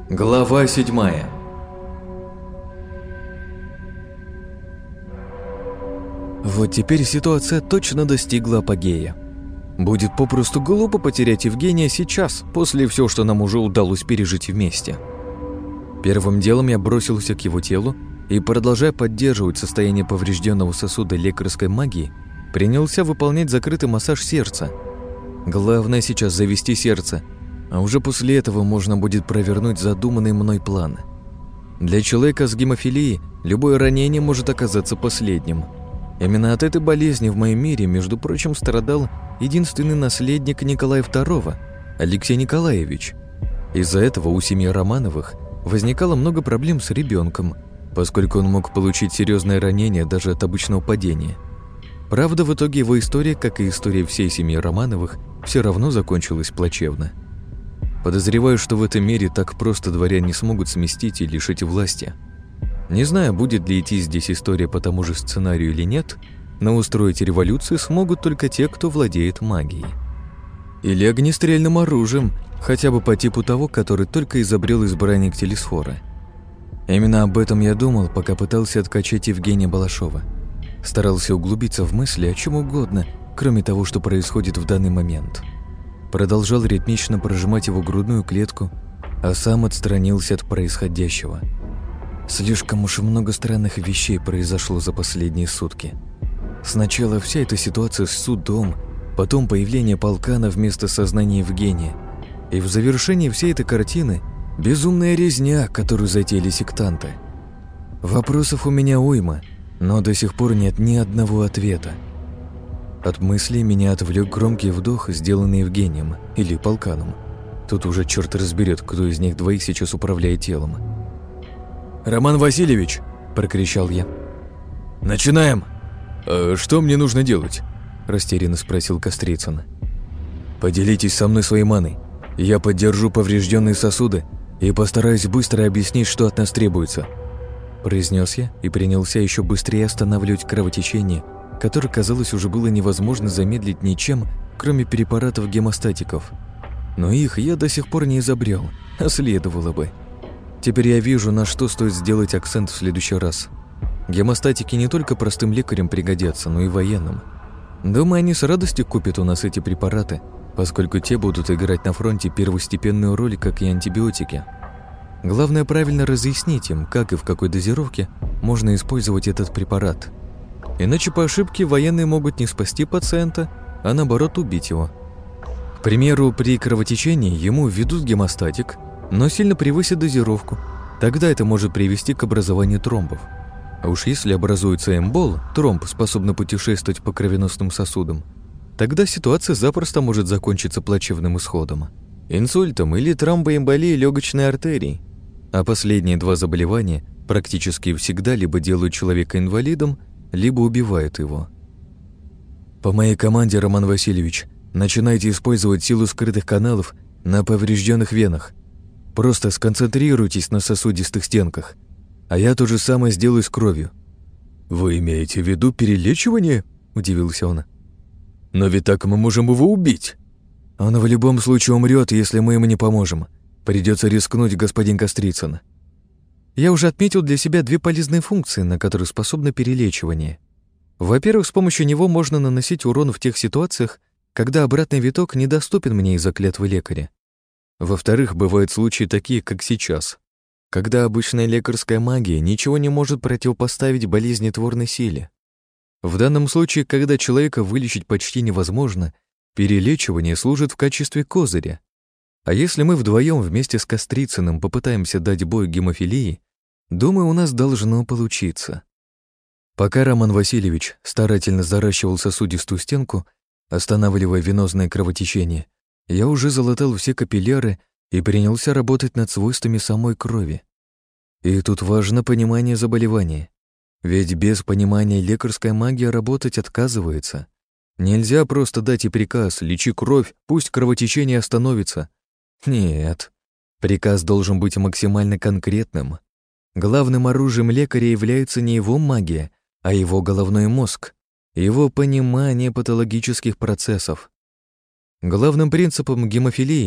Глава 7. Вот теперь ситуация точно достигла апогея. Будет попросту глупо потерять Евгения сейчас, после всего, что нам уже удалось пережить вместе. Первым делом я бросился к его телу и, продолжая поддерживать состояние поврежденного сосуда лекарской магии, принялся выполнять закрытый массаж сердца. Главное сейчас завести сердце, а уже после этого можно будет провернуть задуманный мной план. Для человека с гемофилией любое ранение может оказаться последним. Именно от этой болезни в моем мире, между прочим, страдал единственный наследник Николая II, Алексей Николаевич. Из-за этого у семьи Романовых возникало много проблем с ребенком, поскольку он мог получить серьезное ранение даже от обычного падения. Правда, в итоге его история, как и история всей семьи Романовых, все равно закончилась плачевно. Подозреваю, что в этом мире так просто дворян не смогут сместить и лишить власти. Не знаю, будет ли идти здесь история по тому же сценарию или нет, но устроить революцию смогут только те, кто владеет магией. Или огнестрельным оружием, хотя бы по типу того, который только изобрел избранник Телесфора. Именно об этом я думал, пока пытался откачать Евгения Балашова. Старался углубиться в мысли о чем угодно, кроме того, что происходит в данный момент. Продолжал ритмично прожимать его грудную клетку, а сам отстранился от происходящего. Слишком уж много странных вещей произошло за последние сутки. Сначала вся эта ситуация с судом, потом появление полкана вместо сознания Евгения, и в завершении всей этой картины безумная резня, которую затеяли сектанты. Вопросов у меня уйма, но до сих пор нет ни одного ответа. От мыслей меня отвлек громкий вдох, сделанный Евгением или полканом. Тут уже черт разберет, кто из них двоих сейчас управляет телом. «Роман Васильевич!» – прокричал я. «Начинаем!» «Что мне нужно делать?» – растерянно спросил Кострицын. «Поделитесь со мной своей маной. Я поддержу поврежденные сосуды и постараюсь быстро объяснить, что от нас требуется», – произнес я и принялся еще быстрее останавливать кровотечение, которое, казалось, уже было невозможно замедлить ничем, кроме препаратов гемостатиков. Но их я до сих пор не изобрел, а следовало бы. Теперь я вижу, на что стоит сделать акцент в следующий раз. Гемостатики не только простым лекарям пригодятся, но и военным. Думаю, они с радостью купят у нас эти препараты, поскольку те будут играть на фронте первостепенную роль, как и антибиотики. Главное правильно разъяснить им, как и в какой дозировке можно использовать этот препарат. Иначе по ошибке военные могут не спасти пациента, а наоборот убить его. К примеру, при кровотечении ему введут гемостатик, но сильно превысит дозировку. Тогда это может привести к образованию тромбов. А уж если образуется эмбол, тромб, способный путешествовать по кровеносным сосудам, тогда ситуация запросто может закончиться плачевным исходом. Инсультом или тромбоэмболией легочной артерии. А последние два заболевания практически всегда либо делают человека инвалидом, либо убивают его. По моей команде, Роман Васильевич, начинайте использовать силу скрытых каналов на поврежденных венах. Просто сконцентрируйтесь на сосудистых стенках, а я то же самое сделаю с кровью». «Вы имеете в виду перелечивание?» – удивился он. «Но ведь так мы можем его убить». «Он в любом случае умрет, если мы ему не поможем. Придется рискнуть, господин Кострицын». Я уже отметил для себя две полезные функции, на которые способно перелечивание. Во-первых, с помощью него можно наносить урон в тех ситуациях, когда обратный виток недоступен мне из-за клятвы лекаря. Во-вторых, бывают случаи такие, как сейчас, когда обычная лекарская магия ничего не может противопоставить болезнетворной силе. В данном случае, когда человека вылечить почти невозможно, перелечивание служит в качестве козыря. А если мы вдвоем вместе с Кострицыным попытаемся дать бой гемофилии, думаю, у нас должно получиться. Пока Роман Васильевич старательно заращивал сосудистую стенку, останавливая венозное кровотечение, я уже залатал все капилляры и принялся работать над свойствами самой крови. И тут важно понимание заболевания. Ведь без понимания лекарская магия работать отказывается. Нельзя просто дать и приказ «лечи кровь, пусть кровотечение остановится». Нет, приказ должен быть максимально конкретным. Главным оружием лекаря является не его магия, а его головной мозг, его понимание патологических процессов. Главным принципом гемофилии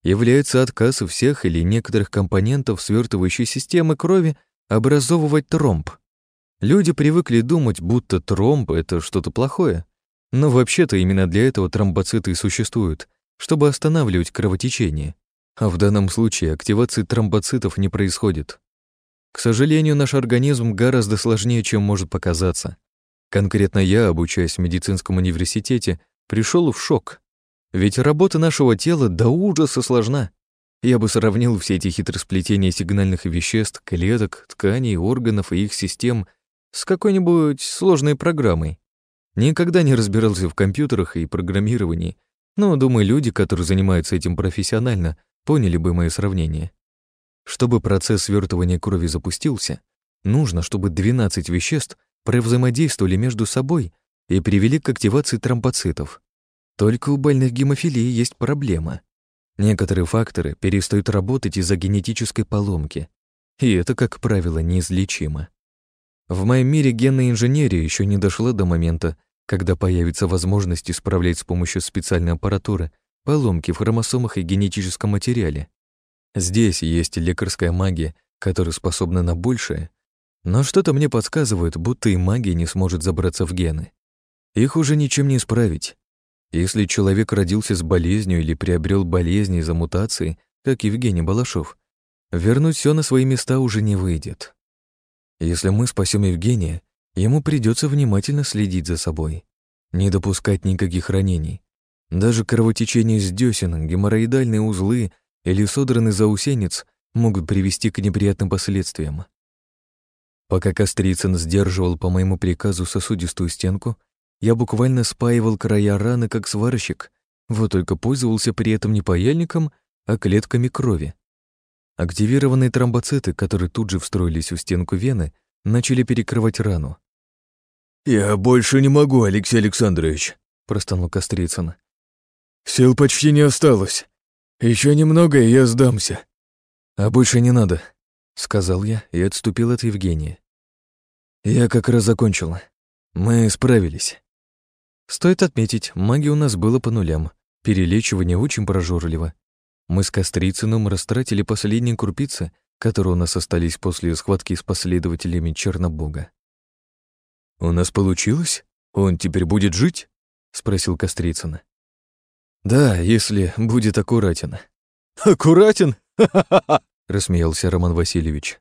является отказ всех или некоторых компонентов свертывающей системы крови образовывать тромб. Люди привыкли думать, будто тромб — это что-то плохое. Но вообще-то именно для этого тромбоциты и существуют, чтобы останавливать кровотечение. А в данном случае активации тромбоцитов не происходит. К сожалению, наш организм гораздо сложнее, чем может показаться. Конкретно я, обучаясь в медицинском университете, пришел в шок. Ведь работа нашего тела до ужаса сложна. Я бы сравнил все эти хитросплетения сигнальных веществ, клеток, тканей, органов и их систем с какой-нибудь сложной программой. Никогда не разбирался в компьютерах и программировании, но, думаю, люди, которые занимаются этим профессионально, поняли бы мое сравнение. Чтобы процесс свертывания крови запустился, нужно, чтобы 12 веществ провзаимодействовали между собой и привели к активации тромбоцитов. Только у больных гемофилией есть проблема. Некоторые факторы перестают работать из-за генетической поломки, и это, как правило, неизлечимо. В моем мире генная инженерия еще не дошла до момента, когда появится возможность исправлять с помощью специальной аппаратуры поломки в хромосомах и генетическом материале. Здесь есть лекарская магия, которая способна на большее, но что-то мне подсказывает, будто и магия не сможет забраться в гены. Их уже ничем не исправить. Если человек родился с болезнью или приобрел болезнь из-за мутации, как Евгений Балашов, вернуть все на свои места уже не выйдет. Если мы спасем Евгения, ему придется внимательно следить за собой, не допускать никаких ранений. Даже кровотечение из десен, геморроидальные узлы или содранный заусенец могут привести к неприятным последствиям. Пока Кострицын сдерживал по моему приказу сосудистую стенку, я буквально спаивал края раны, как сварщик, вот только пользовался при этом не паяльником, а клетками крови. Активированные тромбоциты, которые тут же встроились в стенку вены, начали перекрывать рану. «Я больше не могу, Алексей Александрович», — простонал Кострицын. «Сил почти не осталось. Еще немного, и я сдамся». «А больше не надо», — сказал я и отступил от Евгения. «Я как раз закончил. Мы справились». Стоит отметить, магии у нас было по нулям, перелечивание очень прожорливо. Мы с Кострицыным растратили последние крупицы, которые у нас остались после схватки с последователями Чернобога. «У нас получилось? Он теперь будет жить?» — спросил Кострицын. «Да, если будет аккуратен». «Аккуратен? Ха-ха-ха!» — рассмеялся Роман Васильевич.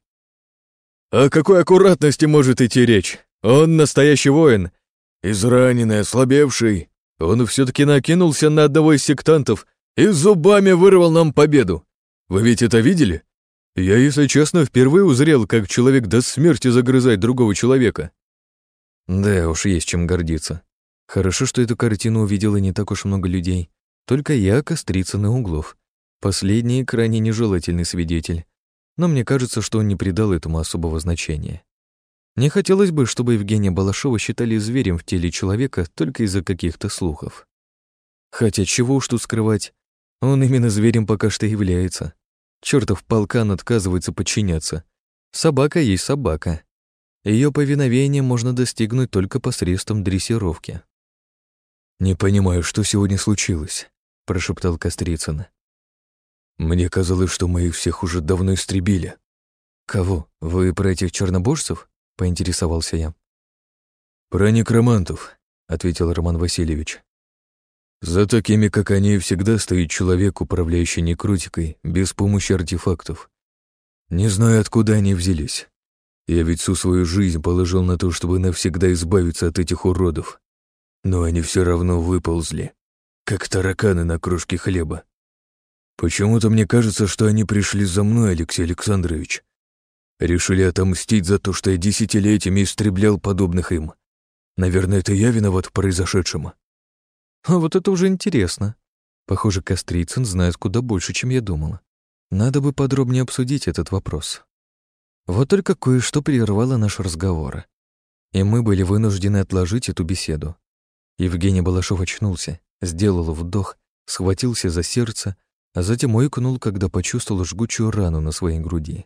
«О какой аккуратности может идти речь? Он настоящий воин. Израненный, ослабевший. Он все-таки накинулся на одного из сектантов и зубами вырвал нам победу. Вы ведь это видели? Я, если честно, впервые узрел, как человек до смерти загрызает другого человека». Да уж, есть чем гордиться. Хорошо, что эту картину увидело не так уж много людей. Только я, Кострицын и Углов. Последний крайне нежелательный свидетель. Но мне кажется, что он не придал этому особого значения. Не хотелось бы, чтобы Евгения Балашова считали зверем в теле человека только из-за каких-то слухов. Хотя чего уж тут скрывать, он именно зверем пока что является. Чёртов полкан отказывается подчиняться. Собака есть собака. Ее повиновение можно достигнуть только посредством дрессировки. «Не понимаю, что сегодня случилось», — прошептал Кострицын. «Мне казалось, что мы их всех уже давно истребили». «Кого? Вы про этих чернобожцев?» — поинтересовался я. «Про некромантов», — ответил Роман Васильевич. «За такими, как они, всегда стоит человек, управляющий некротикой, без помощи артефактов. Не знаю, откуда они взялись. Я ведь всю свою жизнь положил на то, чтобы навсегда избавиться от этих уродов. Но они все равно выползли, как тараканы на крошке хлеба. Почему-то мне кажется, что они пришли за мной, Алексей Александрович. Решили отомстить за то, что я десятилетиями истреблял подобных им. Наверное, это я виноват в произошедшем». А вот это уже интересно. Похоже, Кострицын знает куда больше, чем я думала. Надо бы подробнее обсудить этот вопрос. Вот только кое-что прервало наш разговор. И мы были вынуждены отложить эту беседу. Евгений Балашов очнулся, сделал вдох, схватился за сердце, а затем ойкнул, когда почувствовал жгучую рану на своей груди.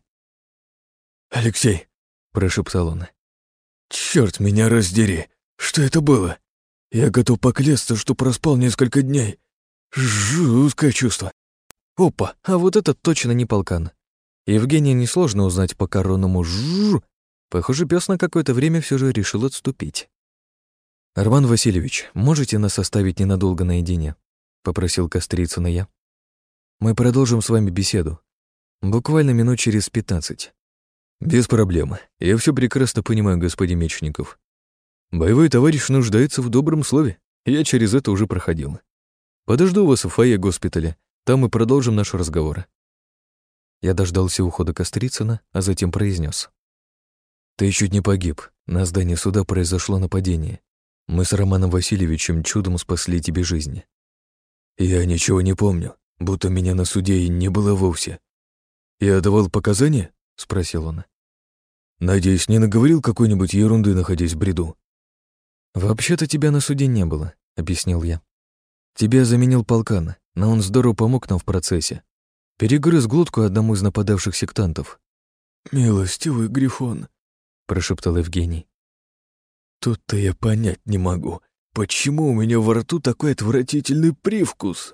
«Алексей», — прошептал он, — «чёрт меня раздери! Что это было? Я готов поклясться, что проспал несколько дней. Жуткое чувство». Опа, а вот это точно не полкан. Евгения несложно узнать по коронному жжж. Похоже, пес на какое-то время все же решил отступить. «Роман Васильевич, можете нас оставить ненадолго наедине?» — попросил Кострицына я. «Мы продолжим с вами беседу. Буквально минут через 15. «Без проблем. Я все прекрасно понимаю, господин Мечников. Боевой товарищ нуждается в добром слове. Я через это уже проходил. Подожду вас в фойе госпиталя. Там мы продолжим наш разговор». Я дождался ухода Кострицына, а затем произнес: «Ты чуть не погиб. На здании суда произошло нападение. Мы с Романом Васильевичем чудом спасли тебе жизнь». «Я ничего не помню, будто меня на суде и не было вовсе. Я давал показания?» — спросил он. «Надеюсь, не наговорил какой-нибудь ерунды, находясь в бреду?» «Вообще-то тебя на суде не было», — объяснил я. «Тебя заменил полкан, но он здорово помог нам в процессе. Перегрыз глотку одному из нападавших сектантов». «Милостивый Грифон», — прошептал Евгений. «Тут-то я понять не могу, почему у меня во рту такой отвратительный привкус,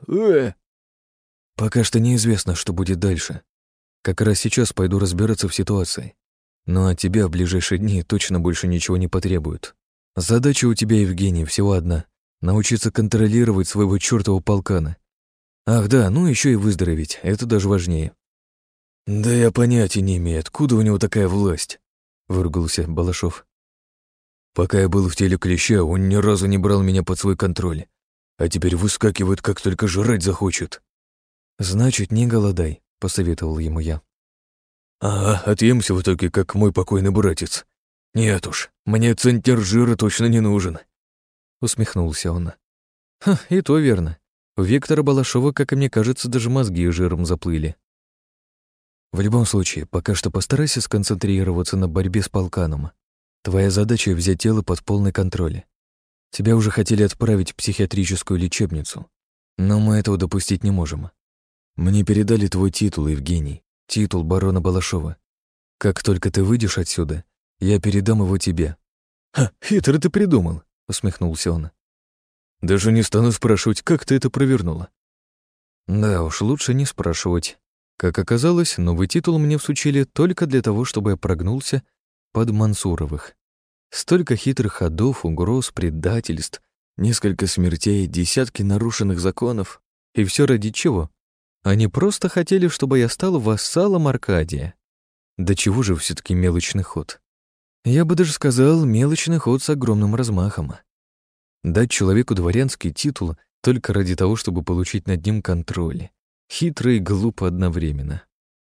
Пока что неизвестно, что будет дальше. Как раз сейчас пойду разбираться в ситуации. Но от тебя в ближайшие дни точно больше ничего не потребуют. Задача у тебя, Евгений, всего одна — научиться контролировать своего чёртова полкана. Ах да, ну еще и выздороветь, это даже важнее». «Да я понятия не имею, откуда у него такая власть», — выругался Балашов. «Пока я был в теле клеща, он ни разу не брал меня под свой контроль, а теперь выскакивает, как только жрать захочет». «Значит, не голодай», — посоветовал ему я. «Ага, отъемся в итоге, как мой покойный братец. Нет уж, мне центнер жира точно не нужен», — усмехнулся он. «Ха, и то верно. У Виктора Балашова, как и мне кажется, даже мозги жиром заплыли. В любом случае, пока что постарайся сконцентрироваться на борьбе с полканом. Твоя задача — взять тело под полный контроль. Тебя уже хотели отправить в психиатрическую лечебницу, но мы этого допустить не можем. Мне передали твой титул, Евгений, титул барона Балашова. Как только ты выйдешь отсюда, я передам его тебе». «Ха, хитро ты придумал», — усмехнулся он. «Даже не стану спрашивать, как ты это провернула». Да уж, лучше не спрашивать. Как оказалось, новый титул мне всучили только для того, чтобы я прогнулся под Мансуровых. Столько хитрых ходов, угроз, предательств, несколько смертей, десятки нарушенных законов. И все ради чего? Они просто хотели, чтобы я стал вассалом Аркадия. Да чего же все-таки мелочный ход? Я бы даже сказал, мелочный ход с огромным размахом. Дать человеку дворянский титул только ради того, чтобы получить над ним контроль. Хитро и глупо одновременно.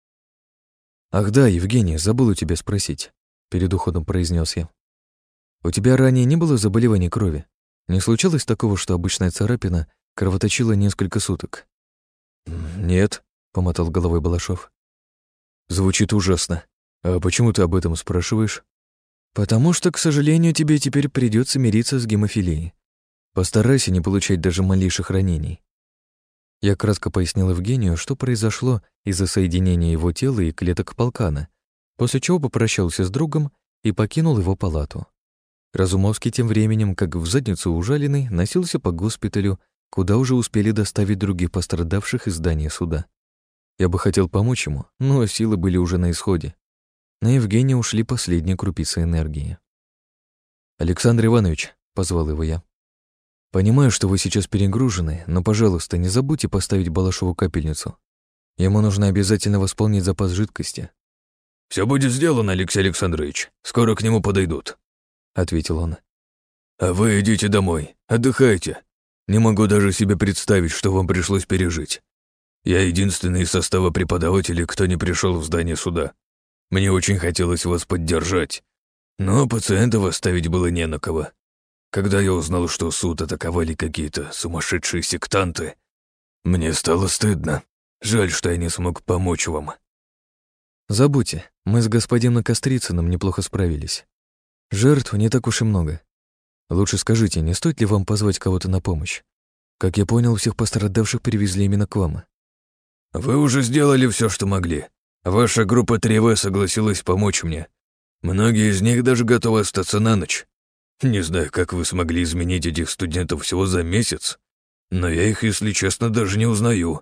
«Ах да, Евгений, забыл у тебя спросить», — перед уходом произнес я. «У тебя ранее не было заболеваний крови? Не случалось такого, что обычная царапина кровоточила несколько суток?» «Нет», — помотал головой Балашов. «Звучит ужасно. А почему ты об этом спрашиваешь?» «Потому что, к сожалению, тебе теперь придется мириться с гемофилией. Постарайся не получать даже малейших ранений». Я кратко пояснил Евгению, что произошло из-за соединения его тела и клеток полкана, после чего попрощался с другом и покинул его палату. Разумовский тем временем, как в задницу ужаленный, носился по госпиталю, куда уже успели доставить других пострадавших из здания суда. Я бы хотел помочь ему, но силы были уже на исходе. На Евгения ушли последние крупицы энергии. «Александр Иванович», — позвал его я, — «понимаю, что вы сейчас перегружены, но, пожалуйста, не забудьте поставить Балашову капельницу. Ему нужно обязательно восполнить запас жидкости». «Все будет сделано, Алексей Александрович. Скоро к нему подойдут», — ответил он. «А вы идите домой, отдыхайте. Не могу даже себе представить, что вам пришлось пережить. Я единственный из состава преподавателей, кто не пришел в здание суда. Мне очень хотелось вас поддержать, но пациентов оставить было не на кого. Когда я узнал, что суд атаковали какие-то сумасшедшие сектанты, мне стало стыдно. Жаль, что я не смог помочь вам». «Забудьте, мы с господином Кострицыным неплохо справились. Жертв не так уж и много. Лучше скажите, не стоит ли вам позвать кого-то на помощь? Как я понял, всех пострадавших перевезли именно к вам». «Вы уже сделали все, что могли. Ваша группа 3В согласилась помочь мне. Многие из них даже готовы остаться на ночь. Не знаю, как вы смогли изменить этих студентов всего за месяц, но я их, если честно, даже не узнаю.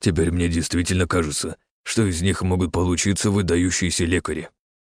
Теперь мне действительно кажется, что из них могут получиться выдающиеся лекари.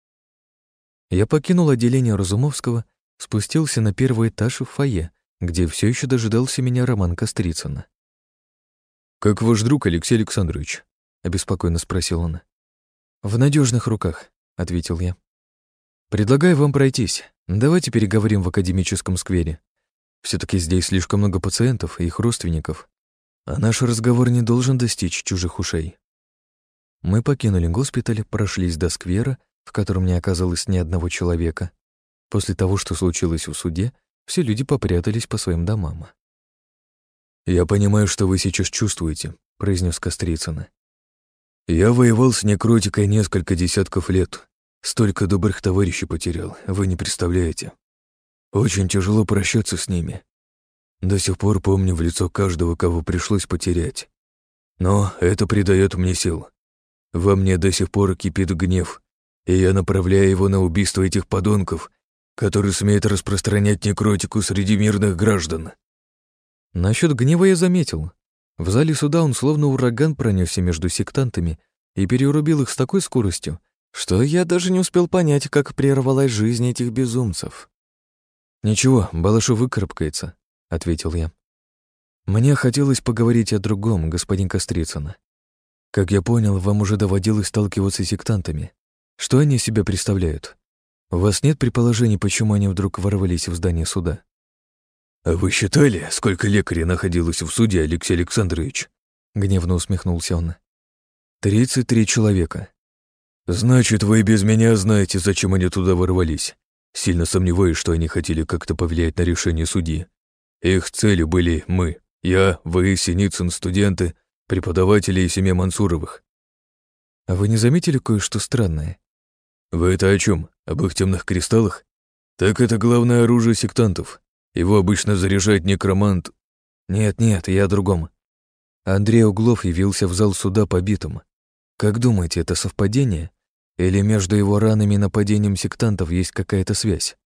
Я покинул отделение Разумовского, спустился на первый этаж в фойе, где все еще дожидался меня Роман Кострицын. «Как ваш друг, Алексей Александрович?» — обеспокоенно спросил он. «В надежных руках», — ответил я. «Предлагаю вам пройтись. Давайте переговорим в академическом сквере. Все-таки здесь слишком много пациентов и их родственников, а наш разговор не должен достичь чужих ушей». Мы покинули госпиталь, прошлись до сквера, в котором не оказалось ни одного человека. После того, что случилось в суде, все люди попрятались по своим домам. «Я понимаю, что вы сейчас чувствуете», — произнес Кострицын. «Я воевал с некротикой несколько десятков лет. Столько добрых товарищей потерял, вы не представляете. Очень тяжело прощаться с ними. До сих пор помню в лицо каждого, кого пришлось потерять. Но это придает мне сил. Во мне до сих пор кипит гнев, и я направляю его на убийство этих подонков, которые смеют распространять некротику среди мирных граждан». Насчет гнева я заметил. В зале суда он словно ураган пронесся между сектантами и перерубил их с такой скоростью, что я даже не успел понять, как прервалась жизнь этих безумцев. «Ничего, Балашов выкарабкается», — ответил я. «Мне хотелось поговорить о другом, господин Кострицын. Как я понял, вам уже доводилось сталкиваться с сектантами. Что они из себя представляют? У вас нет предположений, почему они вдруг ворвались в здание суда?» «А вы считали, сколько лекарей находилось в суде, Алексей Александрович?» — гневно усмехнулся он. 33 человека. «Значит, вы без меня знаете, зачем они туда ворвались. Сильно сомневаюсь, что они хотели как-то повлиять на решение судьи. Их целью были мы, я, вы, Синицын, студенты, преподаватели и семья Мансуровых». А вы не заметили кое-что странное? «Вы это о чем? Об их темных кристаллах? Так это главное оружие сектантов. Его обычно заряжает некромант». Нет, я о другом. Андрей Углов явился в зал суда побитым. Как думаете, это совпадение? Или между его ранами и нападением сектантов есть какая-то связь?»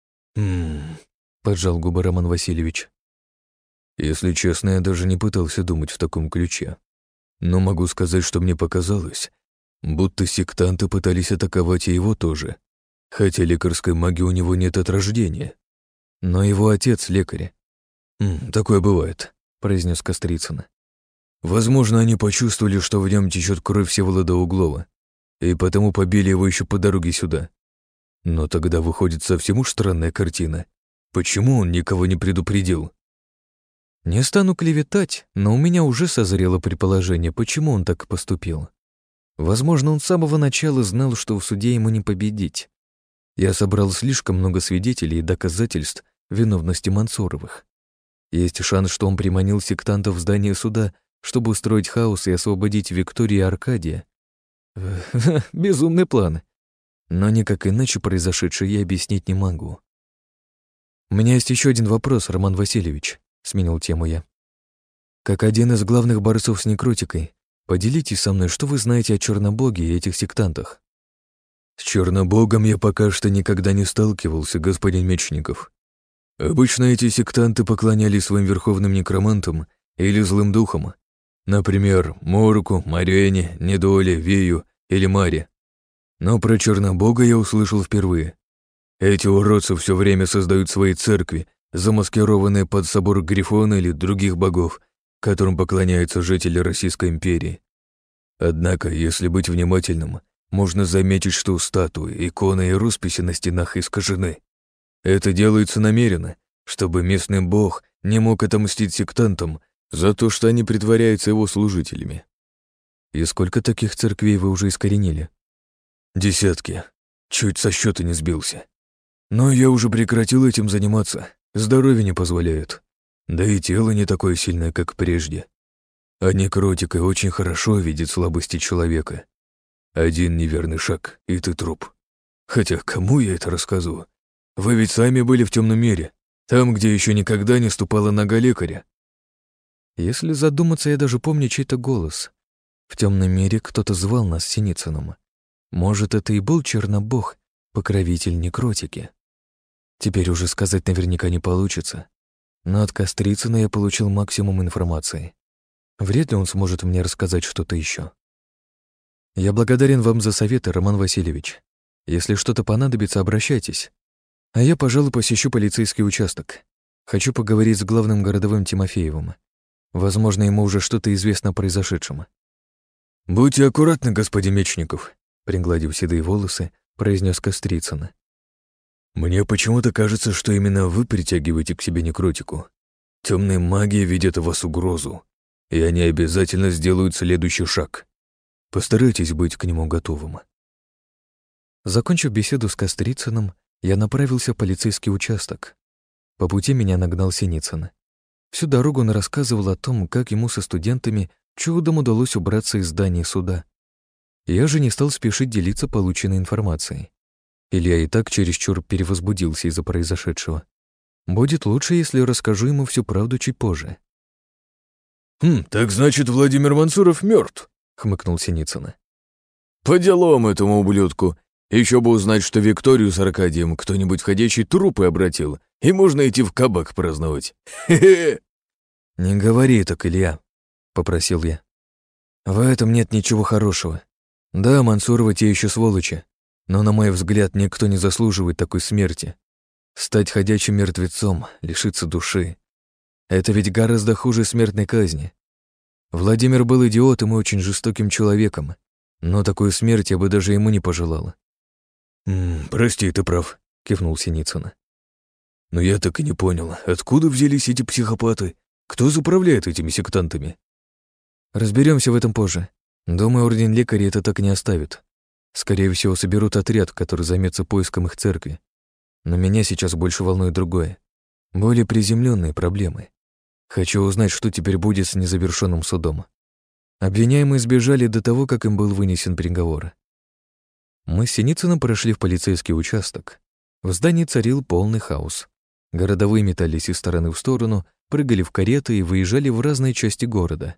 Поджал губы Роман Васильевич. «Если честно, я даже не пытался думать в таком ключе. Но могу сказать, что мне показалось, будто сектанты пытались атаковать и его тоже, хотя лекарской магии у него нет от рождения. Но его отец лекарь. «Такое бывает», — произнес Кострицын. «Возможно, они почувствовали, что в нем течет кровь Всеволода Углова, и потому побили его еще по дороге сюда. Но тогда выходит совсем уж странная картина. Почему он никого не предупредил?» Не стану клеветать, но у меня уже созрело предположение, почему он так поступил. Возможно, он с самого начала знал, что в суде ему не победить. Я собрал слишком много свидетелей и доказательств виновности Мансуровых. Есть шанс, что он приманил сектантов в здание суда, чтобы устроить хаос и освободить Викторию и Аркадия. Безумный план. Но никак иначе произошедшее я объяснить не могу. «У меня есть еще один вопрос, Роман Васильевич», — сменил тему я. «Как один из главных борцов с некротикой, поделитесь со мной, что вы знаете о Чернобоге и этих сектантах». «С Чернобогом я пока что никогда не сталкивался, господин Мечников. Обычно эти сектанты поклонялись своим верховным некромантам или злым духам, например, Мороку, Марене, Недоле, Вию или Маре. Но про Чернобога я услышал впервые. Эти уродцы все время создают свои церкви, замаскированные под собор Грифона или других богов, которым поклоняются жители Российской империи. Однако, если быть внимательным, можно заметить, что статуи, иконы и росписи на стенах искажены. Это делается намеренно, чтобы местный бог не мог отомстить сектантам за то, что они притворяются его служителями». «И сколько таких церквей вы уже искоренили?» «Десятки. Чуть со счета не сбился. Но я уже прекратил этим заниматься. Здоровье не позволяет. Да и тело не такое сильное, как прежде. А некротика очень хорошо видит слабости человека. Один неверный шаг, и ты труп. Хотя кому я это рассказываю? Вы ведь сами были в темном мире, там, где еще никогда не ступала нога лекаря». Если задуматься, я даже помню чей-то голос. В темном мире кто-то звал нас Синицыным. Может, это и был Чернобог, покровитель некротики. Теперь уже сказать наверняка не получится. Но от Кострицына я получил максимум информации. Вряд ли он сможет мне рассказать что-то еще. Я благодарен вам за советы, Роман Васильевич. Если что-то понадобится, обращайтесь. А я, пожалуй, посещу полицейский участок. Хочу поговорить с главным городовым Тимофеевым. Возможно, ему уже что-то известно о произошедшем. «Будьте аккуратны, господин Мечников», — пригладив седые волосы, произнес Кострицын. «Мне почему-то кажется, что именно вы притягиваете к себе некротику. Темные маги видят в вас угрозу, и они обязательно сделают следующий шаг. Постарайтесь быть к нему готовым». Закончив беседу с Кострицыным, я направился в полицейский участок. По пути меня нагнал Синицын. Всю дорогу он рассказывал о том, как ему со студентами чудом удалось убраться из здания суда. Я же не стал спешить делиться полученной информацией. Илья и так чересчур перевозбудился из-за произошедшего. Будет лучше, если расскажу ему всю правду чуть позже. Так значит, Владимир Мансуров мертв, хмыкнул Синицын. «По делам этому ублюдку. Еще бы узнать, что Викторию с Аркадием кто-нибудь в ходячие трупы обратил, и можно идти в кабак праздновать. Хе-хе!» «Не говори так, Илья», — попросил я. «В этом нет ничего хорошего. Да, Мансуровы те еще сволочи, но, на мой взгляд, никто не заслуживает такой смерти. Стать ходячим мертвецом, лишиться души — это ведь гораздо хуже смертной казни. Владимир был идиотом и очень жестоким человеком, но такую смерть я бы даже ему не пожелала». «Прости, ты прав», — кивнул Синицын. «Но я так и не понял, откуда взялись эти психопаты? Кто заправляет этими сектантами?» Разберемся в этом позже. Думаю, орден лекарей это так и не оставит. Скорее всего, соберут отряд, который займется поиском их церкви. Но меня сейчас больше волнует другое. Более приземленные проблемы. Хочу узнать, что теперь будет с незавершенным судом. Обвиняемые сбежали до того, как им был вынесен приговор. Мы с Синицыным прошли в полицейский участок. В здании царил полный хаос. Городовые метались из стороны в сторону, прыгали в кареты и выезжали в разные части города.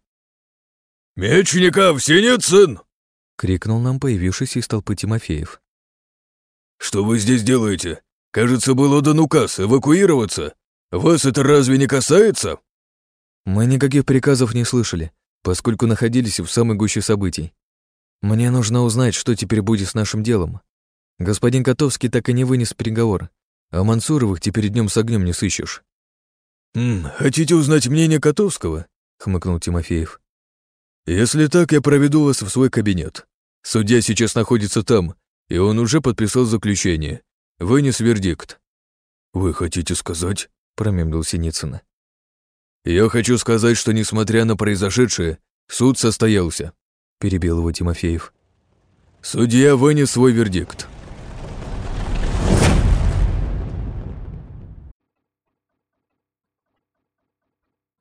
«Мечников, Синицын!» — крикнул нам появившийся из толпы Тимофеев. «Что вы здесь делаете? Кажется, был отдан указ эвакуироваться. Вас это разве не касается?» Мы никаких приказов не слышали, поскольку находились в самой гуще событий. Мне нужно узнать, что теперь будет с нашим делом. Господин Котовский так и не вынес приговор, а Мансуровых теперь днем с огнем не сыщешь. «Хотите узнать мнение Котовского?» — хмыкнул Тимофеев. «Если так, я проведу вас в свой кабинет. Судья сейчас находится там, и он уже подписал заключение. Вынес вердикт». «Вы хотите сказать?» — промямлил Синицын. «Я хочу сказать, что, несмотря на произошедшее, суд состоялся», — перебил его Тимофеев. «Судья вынес свой вердикт.